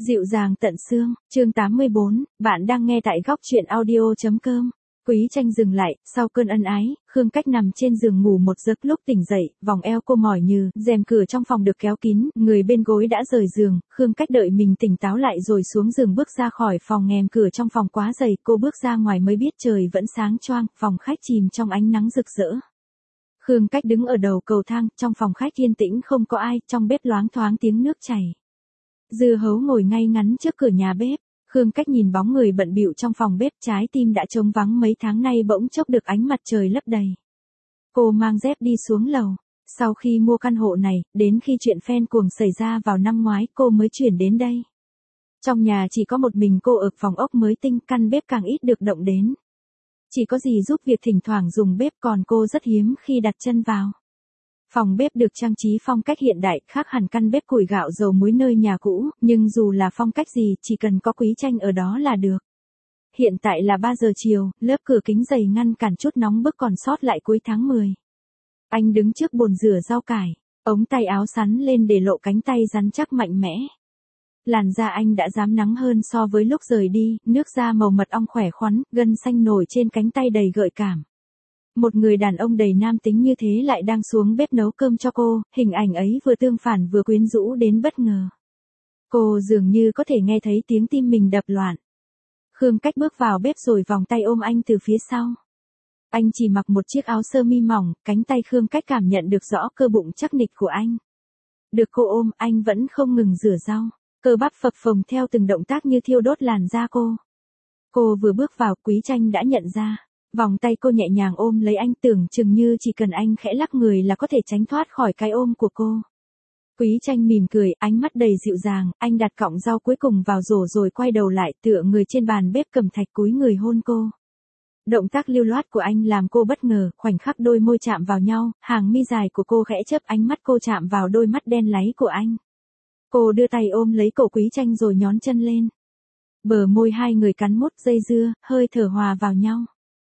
Dịu dàng tận xương, chương 84, bạn đang nghe tại góc truyện audio.com. Quý Tranh dừng lại, sau cơn ân ái, Khương Cách nằm trên giường ngủ một giấc lúc tỉnh dậy, vòng eo cô mỏi nhừ, rèm cửa trong phòng được kéo kín, người bên gối đã rời giường, Khương Cách đợi mình tỉnh táo lại rồi xuống giường bước ra khỏi phòng ngèm cửa trong phòng quá dày, cô bước ra ngoài mới biết trời vẫn sáng choang, phòng khách chìm trong ánh nắng rực rỡ. Khương Cách đứng ở đầu cầu thang, trong phòng khách yên tĩnh không có ai, trong bếp loáng thoáng tiếng nước chảy. Dưa hấu ngồi ngay ngắn trước cửa nhà bếp, Khương Cách nhìn bóng người bận bịu trong phòng bếp, trái tim đã trống vắng mấy tháng nay bỗng chốc được ánh mặt trời lấp đầy. Cô mang dép đi xuống lầu, sau khi mua căn hộ này, đến khi chuyện phen cuồng xảy ra vào năm ngoái cô mới chuyển đến đây. Trong nhà chỉ có một mình cô ở phòng ốc mới tinh, căn bếp càng ít được động đến. Chỉ có dì giúp việc thỉnh thoảng dùng bếp, còn cô rất hiếm khi đặt chân vào. Phòng bếp được trang trí phong cách hiện đại, khác hẳn căn bếp củi gạo dầu muối nơi nhà cũ, nhưng dù là phong cách gì, chỉ cần có Quý Tranh ở đó là được. Hiện tại là 3 giờ chiều, lớp cửa kính dày ngăn cản chút nóng bức còn sót lại cuối tháng 10. Anh đứng trước bồn rửa rau cải, ống tay áo sắn lên để lộ cánh tay rắn chắc mạnh mẽ. Làn da anh đã rám nắng hơn so với lúc rời đi, nước da màu mật ong khỏe khoắn, gân xanh nổi trên cánh tay đầy gợi cảm. Một người đàn ông đầy nam tính như thế lại đang xuống bếp nấu cơm cho cô, hình ảnh ấy vừa tương phản vừa quyến rũ đến bất ngờ. Cô dường như có thể nghe thấy tiếng tim mình đập loạn. Khương Cách bước vào bếp rồi vòng tay ôm anh từ phía sau. Anh chỉ mặc một chiếc áo sơ mi mỏng, cánh tay Khương Cách cảm nhận được rõ cơ bụng chắc nịch của anh. Được cô ôm, anh vẫn không ngừng rửa rau, cơ bắp phập phồng theo từng động tác như thiêu đốt làn da cô. Cô vừa bước vào, Quý Tranh đã nhận ra. Vòng tay cô nhẹ nhàng ôm lấy anh, tưởng chừng như chỉ cần anh khẽ lắc người là có thể tránh thoát khỏi cái ôm của cô. Quý Tranh mỉm cười, ánh mắt đầy dịu dàng, anh đặt cọng rau cuối cùng vào rổ rồi quay đầu lại tựa người trên bàn bếp cầm thạch cúi người hôn cô. Động tác lưu loát của anh làm cô bất ngờ, khoảnh khắc đôi môi chạm vào nhau, hàng mi dài của cô khẽ chớp, ánh mắt cô chạm vào đôi mắt đen láy của anh. Cô đưa tay ôm lấy cổ Quý Tranh rồi nhón chân lên. Bờ môi hai người cắn mút dây dưa, hơi thở hòa vào nhau.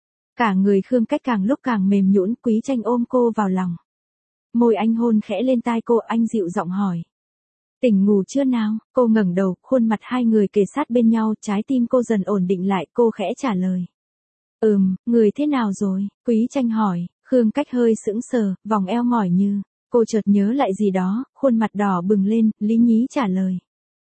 Cả người Khương Cách càng lúc càng mềm nhũn, Quý Tranh ôm cô vào lòng. Môi anh hôn khẽ lên tai cô, anh dịu giọng hỏi. Tỉnh ngủ chưa nào? Cô ngẩng đầu, khuôn mặt hai người kề sát bên nhau, trái tim cô dần ổn định lại, cô khẽ trả lời. Người thế nào rồi? Quý Tranh hỏi, Khương Cách hơi sững sờ, vòng eo mỏi như. Cô chợt nhớ lại gì đó, khuôn mặt đỏ bừng lên, lý nhí trả lời.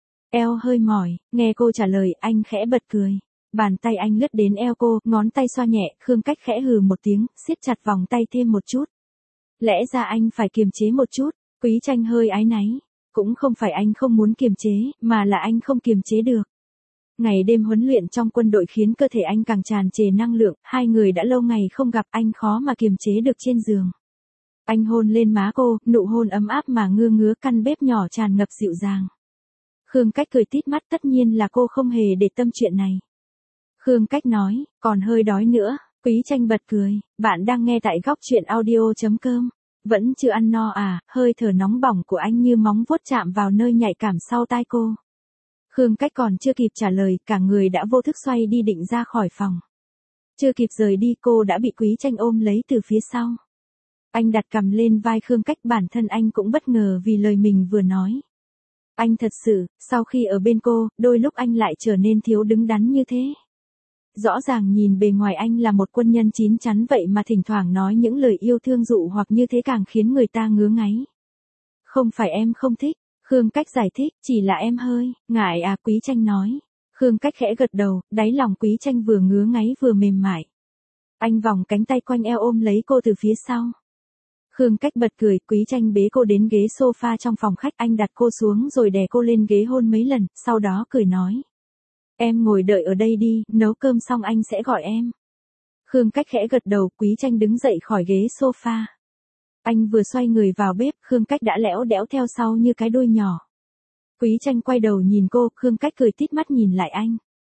Eo hơi mỏi, nghe cô trả lời, anh khẽ bật cười. Bàn tay anh lướt đến eo cô, ngón tay xoa nhẹ, Khương Cách khẽ hừ một tiếng, siết chặt vòng tay thêm một chút. Lẽ ra anh phải kiềm chế một chút, Quý Tranh hơi áy náy. Cũng không phải anh không muốn kiềm chế, mà là anh không kiềm chế được. Ngày đêm huấn luyện trong quân đội khiến cơ thể anh càng tràn trề năng lượng, hai người đã lâu ngày không gặp, anh khó mà kiềm chế được trên giường. Anh hôn lên má cô, nụ hôn ấm áp mà ngưa ngứa, căn bếp nhỏ tràn ngập dịu dàng. Khương Cách cười tít mắt, tất nhiên là cô không hề để tâm chuyện này. Khương Cách nói, còn hơi đói nữa. Quý Tranh bật cười, bạn đang nghe tại góc truyện audio.com. Vẫn chưa ăn no à? Hơi thở nóng bỏng của anh như móng vuốt chạm vào nơi nhạy cảm sau tai cô. Khương Cách còn chưa kịp trả lời, cả người đã vô thức xoay đi định ra khỏi phòng. Chưa kịp rời đi cô đã bị Quý Tranh ôm lấy từ phía sau. Anh đặt cằm lên vai Khương Cách, bản thân anh cũng bất ngờ vì lời mình vừa nói. Anh thật sự, sau khi ở bên cô, đôi lúc anh lại trở nên thiếu đứng đắn như thế. Rõ ràng nhìn bề ngoài anh là một quân nhân chín chắn vậy mà thỉnh thoảng nói những lời yêu thương dụ hoặc như thế càng khiến người ta ngứa ngáy. Không phải em không thích, Khương Cách giải thích, chỉ là em hơi ngại à, Quý Tranh nói. Khương Cách khẽ gật đầu, đáy lòng Quý Tranh vừa ngứa ngáy vừa mềm mại. Anh vòng cánh tay quanh eo ôm lấy cô từ phía sau. Khương Cách bật cười, Quý Tranh bế cô đến ghế sofa trong phòng khách, anh đặt cô xuống rồi đè cô lên ghế hôn mấy lần, sau đó cười nói. Em ngồi đợi ở đây đi, nấu cơm xong anh sẽ gọi em. Khương Cách khẽ gật đầu, Quý Tranh đứng dậy khỏi ghế sofa. Anh vừa xoay người vào bếp, Khương Cách đã lẽo đẽo theo sau như cái đuôi nhỏ. Quý Tranh quay đầu nhìn cô, Khương Cách cười tít mắt nhìn lại anh.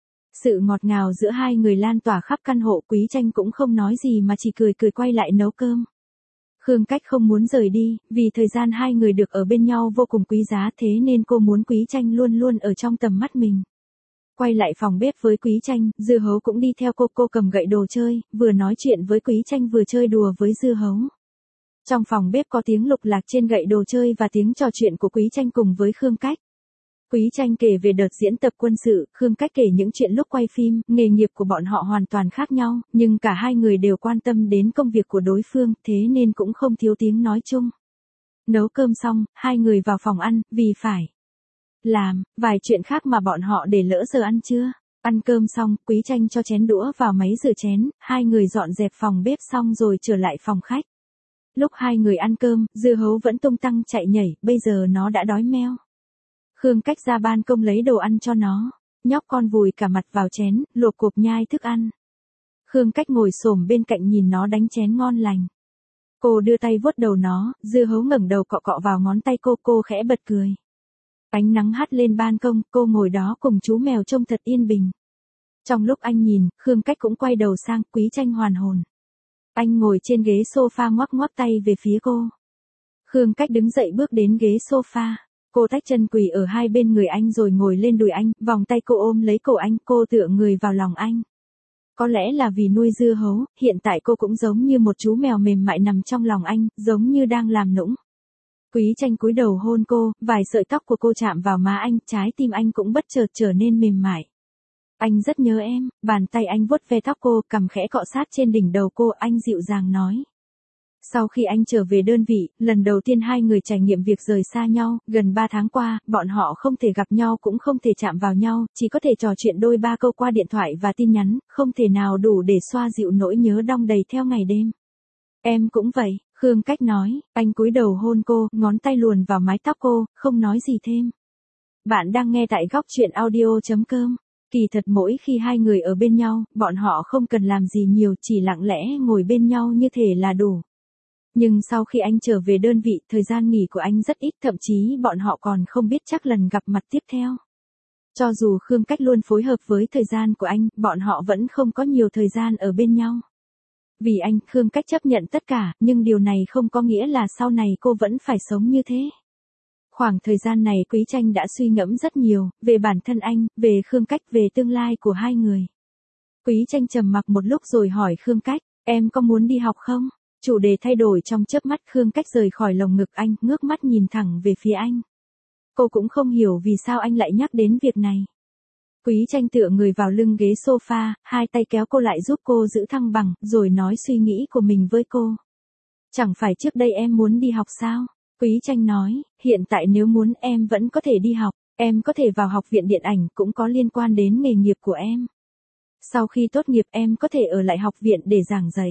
Sự ngọt ngào giữa hai người lan tỏa khắp căn hộ, Quý Tranh cũng không nói gì mà chỉ cười cười quay lại nấu cơm. Khương Cách không muốn rời đi, vì thời gian hai người được ở bên nhau vô cùng quý giá, thế nên cô muốn Quý Tranh luôn luôn ở trong tầm mắt mình. Quay lại phòng bếp với Quý Tranh, Dưa Hấu cũng đi theo cô cầm gậy đồ chơi, vừa nói chuyện với Quý Tranh vừa chơi đùa với Dưa Hấu. Trong phòng bếp có tiếng lục lạc trên gậy đồ chơi và tiếng trò chuyện của Quý Tranh cùng với Khương Cách. Quý Tranh kể về đợt diễn tập quân sự, Khương Cách kể những chuyện lúc quay phim, nghề nghiệp của bọn họ hoàn toàn khác nhau, nhưng cả hai người đều quan tâm đến công việc của đối phương, thế nên cũng không thiếu tiếng nói chung. Nấu cơm xong, hai người vào phòng ăn, vì phải làm vài chuyện khác mà bọn họ để lỡ giờ ăn trưa. Ăn cơm xong, Quý Tranh cho chén đũa vào máy rửa chén, hai người dọn dẹp phòng bếp xong rồi trở lại phòng khách. Lúc hai người ăn cơm, dưa hấu vẫn tung tăng chạy nhảy, bây giờ nó đã đói meo. Khương Cách ra ban công lấy đồ ăn cho nó. Nhóc con vùi cả mặt vào chén, lộp cộp nhai thức ăn. Khương Cách ngồi xổm bên cạnh nhìn nó đánh chén ngon lành. Cô đưa tay vuốt đầu nó, dưa hấu ngẩng đầu cọ cọ vào ngón tay cô khẽ bật cười. Ánh nắng hắt lên ban công, cô ngồi đó cùng chú mèo trông thật yên bình. Trong lúc anh nhìn, Khương Cách cũng quay đầu sang, Quý Tranh hoàn hồn. Anh ngồi trên ghế sofa ngoắc ngoắc tay về phía cô. Khương Cách đứng dậy bước đến ghế sofa. Cô tách chân quỳ ở hai bên người anh rồi ngồi lên đùi anh, vòng tay cô ôm lấy cổ anh, cô tựa người vào lòng anh. Có lẽ là vì nuôi dưa hấu, hiện tại cô cũng giống như một chú mèo mềm mại nằm trong lòng anh, giống như đang làm nũng. Quý Tranh cúi đầu hôn cô, vài sợi tóc của cô chạm vào má anh, trái tim anh cũng bất chợt trở nên mềm mại. Anh rất nhớ em, bàn tay anh vuốt ve tóc cô, cằm khẽ cọ sát trên đỉnh đầu cô, anh dịu dàng nói. Sau khi anh trở về đơn vị, lần đầu tiên hai người trải nghiệm việc rời xa nhau, gần 3 tháng qua, bọn họ không thể gặp nhau cũng không thể chạm vào nhau, chỉ có thể trò chuyện đôi ba câu qua điện thoại và tin nhắn, không thể nào đủ để xoa dịu nỗi nhớ đong đầy theo ngày đêm. Em cũng vậy, Khương Cách nói, anh cúi đầu hôn cô, ngón tay luồn vào mái tóc cô, không nói gì thêm. Bạn đang nghe tại góc truyện audio.com. Kỳ thật mỗi khi hai người ở bên nhau, bọn họ không cần làm gì nhiều, chỉ lặng lẽ ngồi bên nhau như thể là đủ. Nhưng sau khi anh trở về đơn vị, thời gian nghỉ của anh rất ít, thậm chí bọn họ còn không biết chắc lần gặp mặt tiếp theo. Cho dù Khương Cách luôn phối hợp với thời gian của anh, bọn họ vẫn không có nhiều thời gian ở bên nhau. Vì anh, Khương Cách chấp nhận tất cả, nhưng điều này không có nghĩa là sau này cô vẫn phải sống như thế. Khoảng thời gian này Quý Tranh đã suy ngẫm rất nhiều, về bản thân anh, về Khương Cách, về tương lai của hai người. Quý Tranh trầm mặc một lúc rồi hỏi Khương Cách, em có muốn đi học không? Chủ đề thay đổi trong chớp mắt, Khương Cách rời khỏi lồng ngực anh, ngước mắt nhìn thẳng về phía anh. Cô cũng không hiểu vì sao anh lại nhắc đến việc này. Quý Tranh tựa người vào lưng ghế sofa, hai tay kéo cô lại giúp cô giữ thăng bằng, rồi nói suy nghĩ của mình với cô. Chẳng phải trước đây em muốn đi học sao? Quý Tranh nói, hiện tại nếu muốn em vẫn có thể đi học, em có thể vào học viện điện ảnh, cũng có liên quan đến nghề nghiệp của em. Sau khi tốt nghiệp em có thể ở lại học viện để giảng dạy.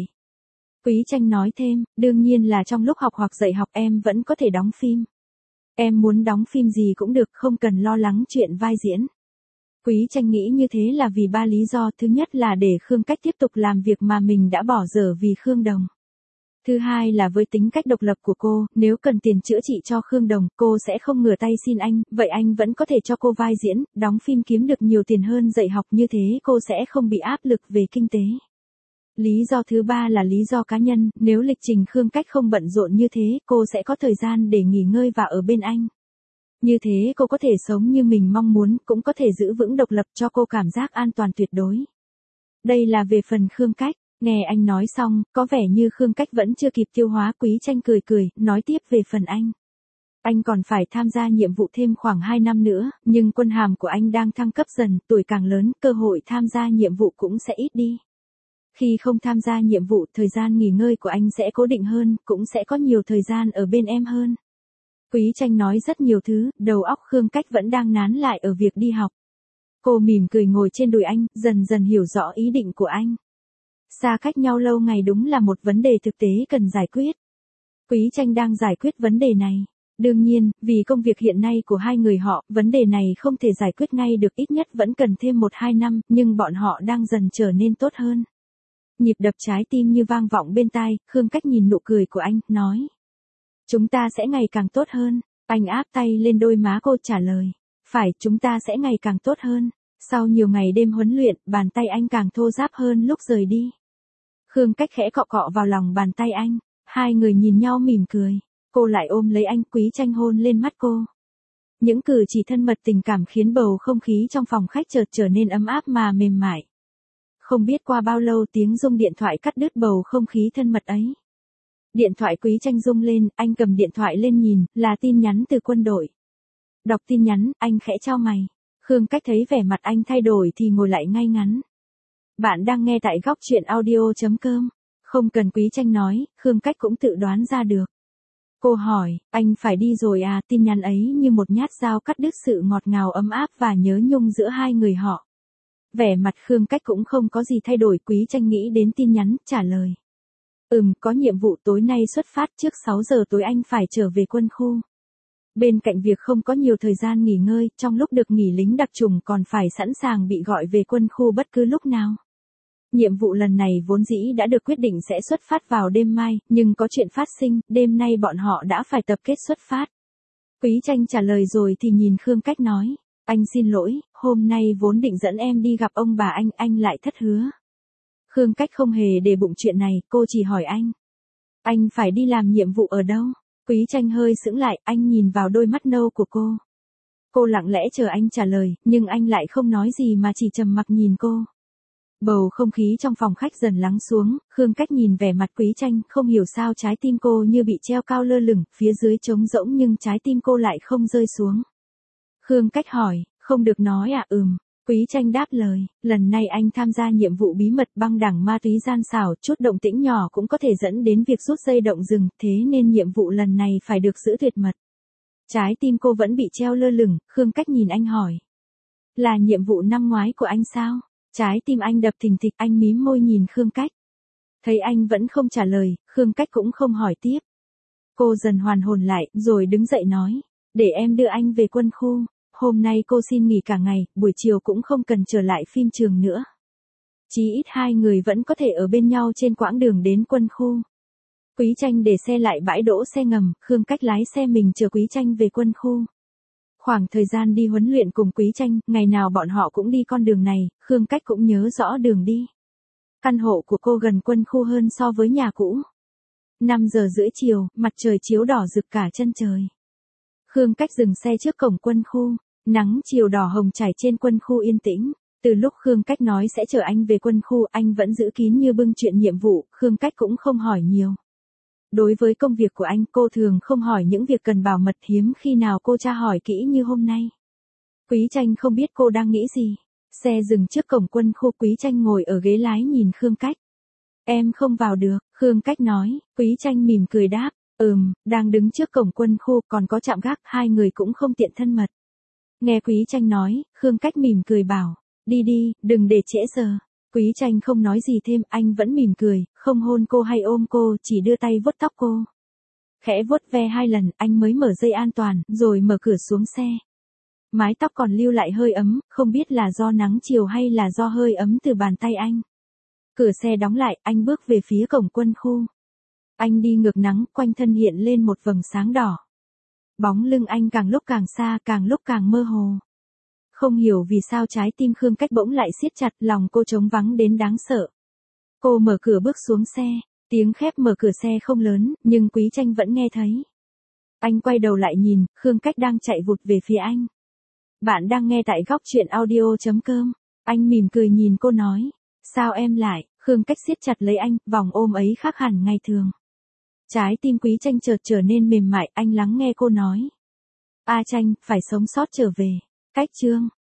Quý Tranh nói thêm, đương nhiên là trong lúc học hoặc dạy học em vẫn có thể đóng phim. Em muốn đóng phim gì cũng được, không cần lo lắng chuyện vai diễn. Quý Tranh nghĩ như thế là vì 3 lý do, thứ nhất là để Khương Cách tiếp tục làm việc mà mình đã bỏ dở vì Khương Đồng. Thứ hai là với tính cách độc lập của cô, nếu cần tiền chữa trị cho Khương Đồng, cô sẽ không ngửa tay xin anh, vậy anh vẫn có thể cho cô vai diễn, đóng phim kiếm được nhiều tiền hơn dạy học, như thế cô sẽ không bị áp lực về kinh tế. Lý do thứ ba là lý do cá nhân, nếu lịch trình Khương Cách không bận rộn như thế, cô sẽ có thời gian để nghỉ ngơi và ở bên anh. Như thế cô có thể sống như mình mong muốn, cũng có thể giữ vững độc lập cho cô cảm giác an toàn tuyệt đối. Đây là về phần Khương Cách. Nghe anh nói xong, có vẻ như Khương Cách vẫn chưa kịp tiêu hóa. Quý Tranh cười, nói tiếp về phần anh. Anh còn phải tham gia nhiệm vụ thêm khoảng 2 năm nữa, nhưng quân hàm của anh đang thăng cấp dần, tuổi càng lớn, cơ hội tham gia nhiệm vụ cũng sẽ ít đi. Khi không tham gia nhiệm vụ, thời gian nghỉ ngơi của anh sẽ cố định hơn, cũng sẽ có nhiều thời gian ở bên em hơn. Quý Tranh nói rất nhiều thứ, đầu óc Khương Cách vẫn đang nán lại ở việc đi học. Cô mỉm cười ngồi trên đùi anh, dần dần hiểu rõ ý định của anh. Xa cách nhau lâu ngày đúng là một vấn đề thực tế cần giải quyết. Quý Tranh đang giải quyết vấn đề này. Đương nhiên, vì công việc hiện nay của hai người họ, vấn đề này không thể giải quyết ngay được, ít nhất vẫn cần thêm 1-2 năm, nhưng bọn họ đang dần trở nên tốt hơn. Nhịp đập trái tim như vang vọng bên tai, Khương Cách nhìn nụ cười của anh, nói. Chúng ta sẽ ngày càng tốt hơn. Anh áp tay lên đôi má cô trả lời. Phải, chúng ta sẽ ngày càng tốt hơn. Sau nhiều ngày đêm huấn luyện, bàn tay anh càng thô ráp hơn lúc rời đi. Khương Cách khẽ cọ cọ vào lòng bàn tay anh. Hai người nhìn nhau mỉm cười. Cô lại ôm lấy anh, Quý Tranh hôn lên mắt cô. Những cử chỉ thân mật tình cảm khiến bầu không khí trong phòng khách chợt trở nên ấm áp mà mềm mại. Không biết qua bao lâu tiếng rung điện thoại cắt đứt bầu không khí thân mật ấy. Điện thoại Quý Tranh rung lên, anh cầm điện thoại lên nhìn, là tin nhắn từ quân đội. Đọc tin nhắn, anh khẽ chau mày. Khương Cách thấy vẻ mặt anh thay đổi thì ngồi lại ngay ngắn. Bạn đang nghe tại góc truyện audio.com. Không cần Quý Tranh nói, Khương Cách cũng tự đoán ra được. Cô hỏi, anh phải đi rồi à? Tin nhắn ấy như một nhát dao cắt đứt sự ngọt ngào ấm áp và nhớ nhung giữa hai người họ. Vẻ mặt Khương Cách cũng không có gì thay đổi. Quý Tranh nghĩ đến tin nhắn, trả lời. Có nhiệm vụ tối nay xuất phát trước 6 giờ tối anh phải trở về quân khu. Bên cạnh việc không có nhiều thời gian nghỉ ngơi, trong lúc được nghỉ lính đặc chủng còn phải sẵn sàng bị gọi về quân khu bất cứ lúc nào. Nhiệm vụ lần này vốn dĩ đã được quyết định sẽ xuất phát vào đêm mai, nhưng có chuyện phát sinh, đêm nay bọn họ đã phải tập kết xuất phát. Quý Tranh trả lời rồi thì nhìn Khương Cách nói, anh xin lỗi, hôm nay vốn định dẫn em đi gặp ông bà anh lại thất hứa. Khương Cách không hề để bụng chuyện này, cô chỉ hỏi anh phải đi làm nhiệm vụ ở đâu? Quý Tranh hơi sững lại, anh nhìn vào đôi mắt nâu của cô. Cô lặng lẽ chờ anh trả lời, nhưng anh lại không nói gì mà chỉ trầm mặc nhìn cô. Bầu không khí trong phòng khách dần lắng xuống, Khương Cách nhìn vẻ mặt Quý Tranh, không hiểu sao trái tim cô như bị treo cao lơ lửng, phía dưới trống rỗng nhưng trái tim cô lại không rơi xuống. Khương Cách hỏi, không được nói à? Quý Tranh đáp lời, lần này anh tham gia nhiệm vụ bí mật băng đảng ma túy gian xảo, chút động tĩnh nhỏ cũng có thể dẫn đến việc rút dây động rừng, thế nên nhiệm vụ lần này phải được giữ tuyệt mật. Trái tim cô vẫn bị treo lơ lửng, Khương Cách nhìn anh hỏi. Là nhiệm vụ năm ngoái của anh sao? Trái tim anh đập thình thịch, anh mím môi nhìn Khương Cách. Thấy anh vẫn không trả lời, Khương Cách cũng không hỏi tiếp. Cô dần hoàn hồn lại, rồi đứng dậy nói, để em đưa anh về quân khu. Hôm nay cô xin nghỉ cả ngày, buổi chiều cũng không cần trở lại phim trường nữa. Chí ít hai người vẫn có thể ở bên nhau trên quãng đường đến quân khu. Quý Tranh để xe lại bãi đỗ xe ngầm, Khương Cách lái xe mình chờ Quý Tranh về quân khu. Khoảng thời gian đi huấn luyện cùng Quý Tranh, ngày nào bọn họ cũng đi con đường này, Khương Cách cũng nhớ rõ đường đi. Căn hộ của cô gần quân khu hơn so với nhà cũ. 5 giờ rưỡi chiều, mặt trời chiếu đỏ rực cả chân trời. Khương Cách dừng xe trước cổng quân khu, nắng chiều đỏ hồng trải trên quân khu yên tĩnh. Từ lúc Khương Cách nói sẽ chở anh về quân khu, anh vẫn giữ kín như bưng chuyện nhiệm vụ, Khương Cách cũng không hỏi nhiều. Đối với công việc của anh, cô thường không hỏi những việc cần bảo mật, hiếm khi nào cô tra hỏi kỹ như hôm nay. Quý Tranh không biết cô đang nghĩ gì. Xe dừng trước cổng quân khu, Quý Tranh ngồi ở ghế lái nhìn Khương Cách. Em không vào được, Khương Cách nói. Quý Tranh mỉm cười đáp, đang đứng trước cổng quân khu, còn có trạm gác, hai người cũng không tiện thân mật. Nghe Quý Tranh nói, Khương Cách mỉm cười bảo, đi đi, đừng để trễ giờ. Quý Tranh không nói gì thêm, anh vẫn mỉm cười, không hôn cô hay ôm cô, chỉ đưa tay vuốt tóc cô. Khẽ vuốt ve 2 lần, anh mới mở dây an toàn, rồi mở cửa xuống xe. Mái tóc còn lưu lại hơi ấm, không biết là do nắng chiều hay là do hơi ấm từ bàn tay anh. Cửa xe đóng lại, anh bước về phía cổng quân khu. Anh đi ngược nắng, quanh thân hiện lên một vầng sáng đỏ. Bóng lưng anh càng lúc càng xa, càng lúc càng mơ hồ. Không hiểu vì sao trái tim Khương Cách bỗng lại siết chặt, lòng cô trống vắng đến đáng sợ. Cô mở cửa bước xuống xe, tiếng khép mở cửa xe không lớn, nhưng Quý Tranh vẫn nghe thấy. Anh quay đầu lại nhìn, Khương Cách đang chạy vụt về phía anh. Bạn đang nghe tại góc truyện audio.com. Anh mỉm cười nhìn cô nói, sao em lại? Khương Cách siết chặt lấy anh, vòng ôm ấy khác hẳn ngày thường. Trái tim Quý Tranh chợt trở nên mềm mại, anh lắng nghe cô nói. A Tranh, phải sống sót trở về. Cách chương